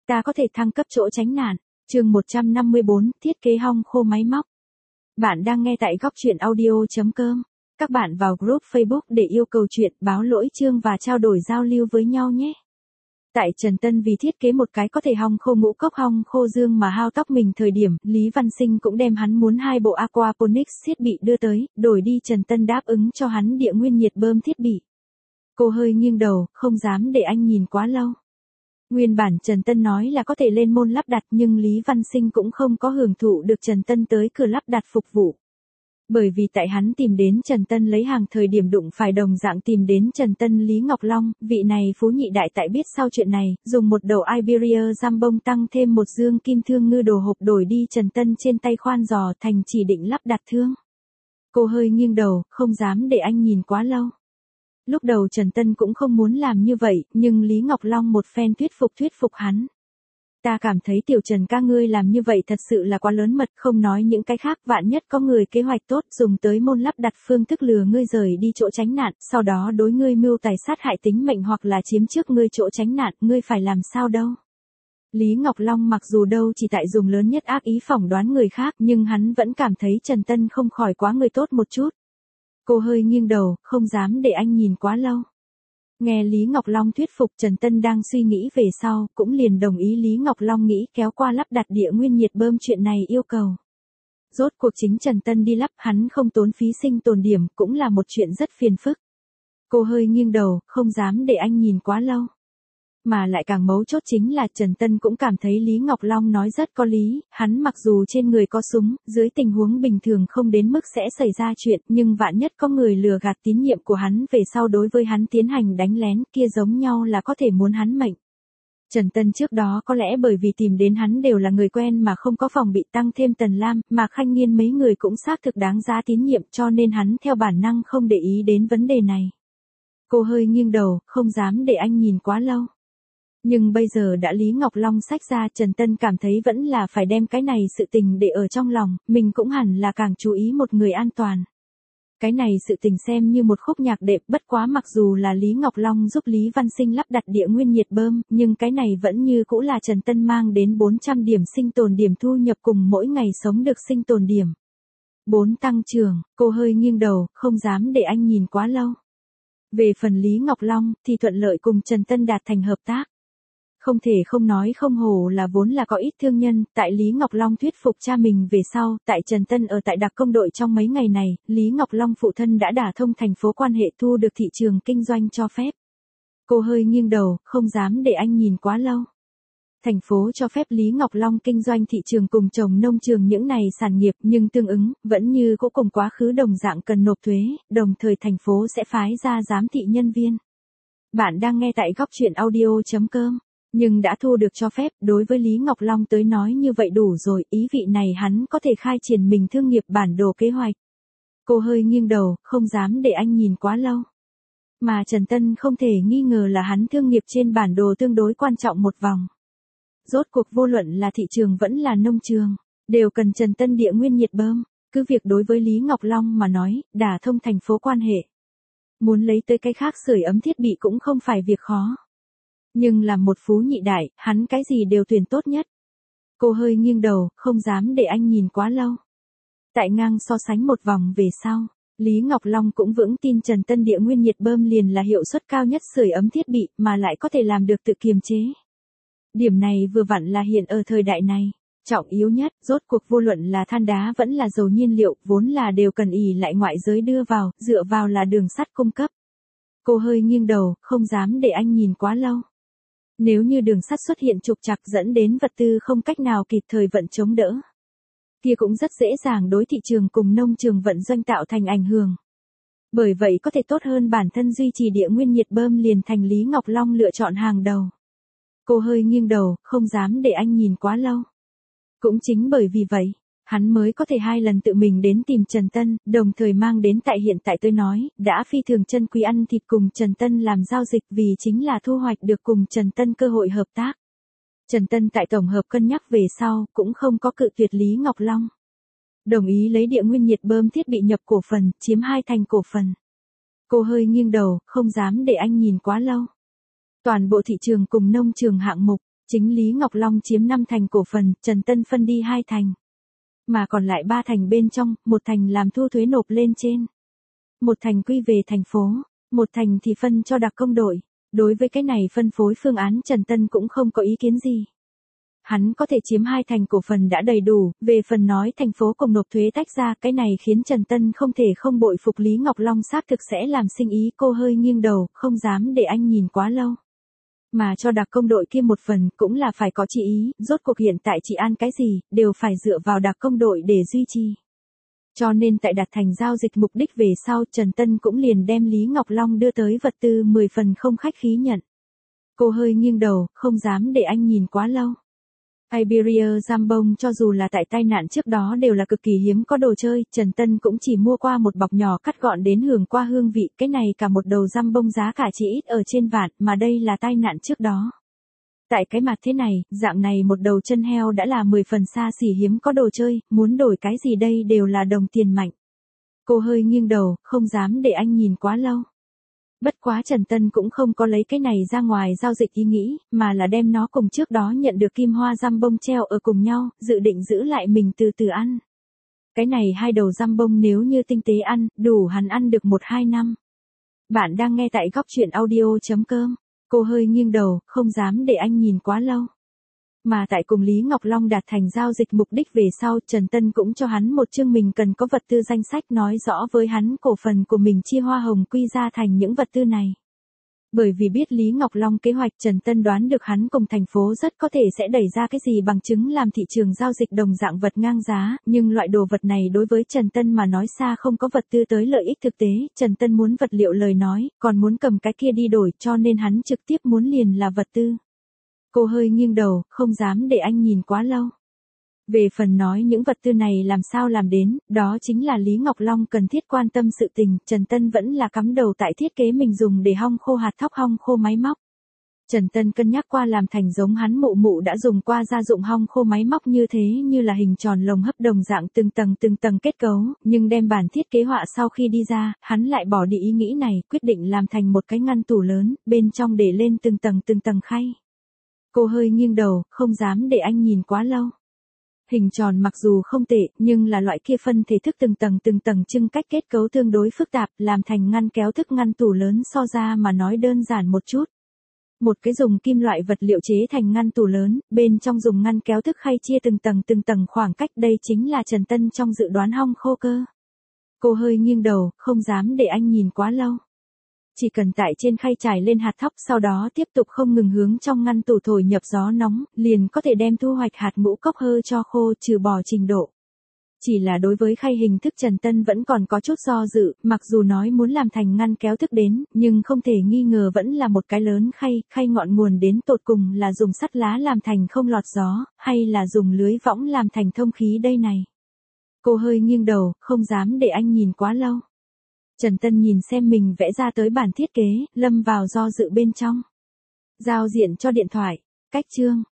Ta có thể thăng cấp chỗ tránh nạn. Chương 154, thiết kế hong khô máy móc. Bạn đang nghe tại góc truyện audio.com. Các bạn vào group Facebook để yêu cầu chuyện, báo lỗi chương và trao đổi giao lưu với nhau nhé. Tại Trần Tân vì thiết kế một cái có thể hong khô ngũ cốc hong khô dương mà hao tóc mình thời điểm, Lý Văn Sinh cũng đem hắn muốn 2 bộ aquaponics thiết bị đưa tới, đổi đi Trần Tân đáp ứng cho hắn địa nguyên nhiệt bơm thiết bị. Cô hơi nghiêng đầu, không dám để anh nhìn quá lâu. Nguyên bản Trần Tân nói là có thể lên môn lắp đặt nhưng Lý Văn Sinh cũng không có hưởng thụ được Trần Tân tới cửa lắp đặt phục vụ. Bởi vì tại hắn tìm đến Trần Tân lấy hàng thời điểm đụng phải đồng dạng tìm đến Trần Tân Lý Ngọc Long, vị này phú nhị đại tại biết sau chuyện này, dùng một đầu Iberia Jambon tăng thêm một dương kim thương ngư đồ hộp đổi đi Trần Tân trên tay khoan giò thành chỉ định lắp đặt thương. Cô hơi nghiêng đầu, không dám để anh nhìn quá lâu. Lúc đầu Trần Tân cũng không muốn làm như vậy, nhưng Lý Ngọc Long một phen thuyết phục hắn. Ta cảm thấy tiểu Trần ca ngươi làm như vậy thật sự là quá lớn mật, không nói những cái khác, vạn nhất có người kế hoạch tốt dùng tới môn lắp đặt phương thức lừa ngươi rời đi chỗ tránh nạn, sau đó đối ngươi mưu tài sát hại tính mệnh hoặc là chiếm trước ngươi chỗ tránh nạn, ngươi phải làm sao đâu. Lý Ngọc Long mặc dù đâu chỉ tại dùng lớn nhất ác ý phỏng đoán người khác, nhưng hắn vẫn cảm thấy Trần Tân không khỏi quá người tốt một chút. Cô hơi nghiêng đầu, không dám để anh nhìn quá lâu. Nghe Lý Ngọc Long thuyết phục, Trần Tân đang suy nghĩ về sau, cũng liền đồng ý Lý Ngọc Long nghĩ kéo qua lắp đặt địa nguyên nhiệt bơm chuyện này yêu cầu. Rốt cuộc chính Trần Tân đi lắp, hắn không tốn phí sinh tồn điểm, cũng là một chuyện rất phiền phức. Cô hơi nghiêng đầu, không dám để anh nhìn quá lâu. Mà lại càng mấu chốt chính là Trần Tân cũng cảm thấy Lý Ngọc Long nói rất có lý, hắn mặc dù trên người có súng, dưới tình huống bình thường không đến mức sẽ xảy ra chuyện, nhưng vạn nhất có người lừa gạt tín nhiệm của hắn về sau đối với hắn tiến hành đánh lén kia giống nhau là có thể muốn hắn mệnh. Trần Tân trước đó có lẽ bởi vì tìm đến hắn đều là người quen mà không có phòng bị tăng thêm Tần Lam, mà Khanh Nghiên mấy người cũng xác thực đáng giá tín nhiệm cho nên hắn theo bản năng không để ý đến vấn đề này. Cô hơi nghiêng đầu, không dám để anh nhìn quá lâu. Nhưng bây giờ đã Lý Ngọc Long xách ra, Trần Tân cảm thấy vẫn là phải đem cái này sự tình để ở trong lòng, mình cũng hẳn là càng chú ý một người an toàn. Cái này sự tình xem như một khúc nhạc đệm, bất quá mặc dù là Lý Ngọc Long giúp Lý Văn Sinh lắp đặt địa nguyên nhiệt bơm, nhưng cái này vẫn như cũ là Trần Tân mang đến 400 điểm sinh tồn điểm thu nhập cùng mỗi ngày sống được sinh tồn điểm. 4 tăng trưởng, cô hơi nghiêng đầu, không dám để anh nhìn quá lâu. Về phần Lý Ngọc Long, thì thuận lợi cùng Trần Tân đạt thành hợp tác. Không thể không nói không hổ là vốn là có ít thương nhân, tại Lý Ngọc Long thuyết phục cha mình về sau, tại Trần Tân ở tại đặc công đội trong mấy ngày này, Lý Ngọc Long phụ thân đã đả thông thành phố quan hệ thu được thị trường kinh doanh cho phép. Cô hơi nghiêng đầu, không dám để anh nhìn quá lâu. Thành phố cho phép Lý Ngọc Long kinh doanh thị trường cùng trồng nông trường những này sản nghiệp nhưng tương ứng, vẫn như cũ cùng quá khứ đồng dạng cần nộp thuế, đồng thời thành phố sẽ phái ra giám thị nhân viên. Bạn đang nghe tại góc truyện audio.com. Nhưng đã thu được cho phép, đối với Lý Ngọc Long tới nói như vậy đủ rồi, ý vị này hắn có thể khai triển mình thương nghiệp bản đồ kế hoạch. Cô hơi nghiêng đầu, không dám để anh nhìn quá lâu. Mà Trần Tân không thể nghi ngờ là hắn thương nghiệp trên bản đồ tương đối quan trọng một vòng. Rốt cuộc vô luận là thị trường vẫn là nông trường, đều cần Trần Tân địa nguyên nhiệt bơm, cứ việc đối với Lý Ngọc Long mà nói, đả thông thành phố quan hệ. Muốn lấy tới cái khác sưởi ấm thiết bị cũng không phải việc khó. Nhưng làm một phú nhị đại, hắn cái gì đều tuyển tốt nhất. Cô hơi nghiêng đầu, không dám để anh nhìn quá lâu. Tại ngang so sánh một vòng về sau, Lý Ngọc Long cũng vững tin Trần Tân địa nguyên nhiệt bơm liền là hiệu suất cao nhất sưởi ấm thiết bị mà lại có thể làm được tự kiềm chế. Điểm này vừa vặn là hiện ở thời đại này. Trọng yếu nhất, rốt cuộc vô luận là than đá vẫn là dầu nhiên liệu, vốn là đều cần ỷ lại ngoại giới đưa vào, dựa vào là đường sắt cung cấp. Cô hơi nghiêng đầu, không dám để anh nhìn quá lâu. Nếu như đường sắt xuất hiện trục trặc dẫn đến vật tư không cách nào kịp thời vận chống đỡ, kia cũng rất dễ dàng đối thị trường cùng nông trường vận doanh tạo thành ảnh hưởng. Bởi vậy có thể tốt hơn bản thân duy trì địa nguyên nhiệt bơm liền thành Lý Ngọc Long lựa chọn hàng đầu. Cô hơi nghiêng đầu, không dám để anh nhìn quá lâu. Cũng chính bởi vì vậy, hắn mới có thể 2 lần tự mình đến tìm Trần Tân, đồng thời mang đến tại hiện tại tôi nói, đã phi thường chân quý ăn thịt cùng Trần Tân làm giao dịch vì chính là thu hoạch được cùng Trần Tân cơ hội hợp tác. Trần Tân tại tổng hợp cân nhắc về sau, cũng không có cự tuyệt Lý Ngọc Long. Đồng ý lấy địa nguyên nhiệt bơm thiết bị nhập cổ phần, chiếm 2 thành cổ phần. Cô hơi nghiêng đầu, không dám để anh nhìn quá lâu. Toàn bộ thị trường cùng nông trường hạng mục, Chính Lý Ngọc Long chiếm 5 thành cổ phần, Trần Tân phân đi 2 thành. Mà còn lại 3 thành bên trong, 1 thành làm thu thuế nộp lên trên. 1 thành quy về thành phố, 1 thành thì phân cho đặc công đội. Đối với cái này phân phối phương án Trần Tân cũng không có ý kiến gì. Hắn có thể chiếm 2 thành cổ phần đã đầy đủ, về phần nói thành phố cùng nộp thuế tách ra, cái này khiến Trần Tân không thể không bội phục Lý Ngọc Long xác thực sẽ làm sinh ý. Cô hơi nghiêng đầu, không dám để anh nhìn quá lâu. Mà cho đặc công đội kia một phần cũng là phải có chị ý, rốt cuộc hiện tại chị An cái gì, đều phải dựa vào đặc công đội để duy trì. Cho nên tại đặt thành giao dịch mục đích về sau, Trần Tân cũng liền đem Lý Ngọc Long đưa tới vật tư 10 phần không khách khí nhận. Cô hơi nghiêng đầu, không dám để anh nhìn quá lâu. Iberia Jambon cho dù là tại tai nạn trước đó đều là cực kỳ hiếm có đồ chơi, Trần Tân cũng chỉ mua qua một bọc nhỏ cắt gọn đến hưởng qua hương vị, cái này cả một đầu Jambon giá cả chỉ ít ở trên vạn, mà đây là tai nạn trước đó. Tại cái mặt thế này, dạng này một đầu chân heo đã là 10 phần xa xỉ hiếm có đồ chơi, muốn đổi cái gì đây đều là đồng tiền mạnh. Cô hơi nghiêng đầu, không dám để anh nhìn quá lâu. Bất quá Trần Tân cũng không có lấy cái này ra ngoài giao dịch ý nghĩ, mà là đem nó cùng trước đó nhận được kim hoa Jambon treo ở cùng nhau, dự định giữ lại mình từ từ ăn. Cái này 2 đầu Jambon nếu như tinh tế ăn, đủ hắn ăn được 1-2 năm. Bạn đang nghe tại góc truyện audio.com. Cô hơi nghiêng đầu, không dám để anh nhìn quá lâu. Mà tại cùng Lý Ngọc Long đạt thành giao dịch mục đích về sau, Trần Tân cũng cho hắn một chương mình cần có vật tư danh sách, nói rõ với hắn cổ phần của mình chia hoa hồng quy ra thành những vật tư này. Bởi vì biết Lý Ngọc Long kế hoạch, Trần Tân đoán được hắn cùng thành phố rất có thể sẽ đẩy ra cái gì bằng chứng làm thị trường giao dịch đồng dạng vật ngang giá, nhưng loại đồ vật này đối với Trần Tân mà nói xa không có vật tư tới lợi ích thực tế, Trần Tân muốn vật liệu lời nói, còn muốn cầm cái kia đi đổi, cho nên hắn trực tiếp muốn liền là vật tư. Cô hơi nghiêng đầu, không dám để anh nhìn quá lâu. Về phần nói những vật tư này làm sao làm đến, đó chính là Lý Ngọc Long cần thiết quan tâm sự tình, Trần Tân vẫn là cắm đầu tại thiết kế mình dùng để hong khô hạt thóc hong khô máy móc. Trần Tân cân nhắc qua làm thành giống hắn mụ mụ đã dùng qua gia dụng hong khô máy móc như thế, như là hình tròn lồng hấp đồng dạng từng tầng kết cấu, nhưng đem bản thiết kế họa sau khi đi ra, hắn lại bỏ đi ý nghĩ này, quyết định làm thành một cái ngăn tủ lớn, bên trong để lên từng tầng khay. Cô hơi nghiêng đầu, không dám để anh nhìn quá lâu. Hình tròn mặc dù không tệ, nhưng là loại kia phân thể thức từng tầng trưng cách kết cấu tương đối phức tạp, làm thành ngăn kéo thức ngăn tủ lớn so ra mà nói đơn giản một chút. Một cái dùng kim loại vật liệu chế thành ngăn tủ lớn, bên trong dùng ngăn kéo thức khay chia từng tầng khoảng cách, đây chính là Trần Tân trong dự đoán hong khô cơ. Cô hơi nghiêng đầu, không dám để anh nhìn quá lâu. Chỉ cần tại trên khay trải lên hạt thóc, sau đó tiếp tục không ngừng hướng trong ngăn tủ thổi nhập gió nóng, liền có thể đem thu hoạch hạt ngũ cốc hơ cho khô, trừ bỏ trình độ. Chỉ là đối với khay hình thức Trần Tân vẫn còn có chút do dự, mặc dù nói muốn làm thành ngăn kéo thức đến, nhưng không thể nghi ngờ vẫn là một cái lớn khay ngọn nguồn đến tột cùng là dùng sắt lá làm thành không lọt gió, hay là dùng lưới võng làm thành thông khí đây này. Cô hơi nghiêng đầu, không dám để anh nhìn quá lâu. Trần Tân nhìn xem mình vẽ ra tới bản thiết kế, lâm vào do dự bên trong. Giao diện cho điện thoại, cách chương,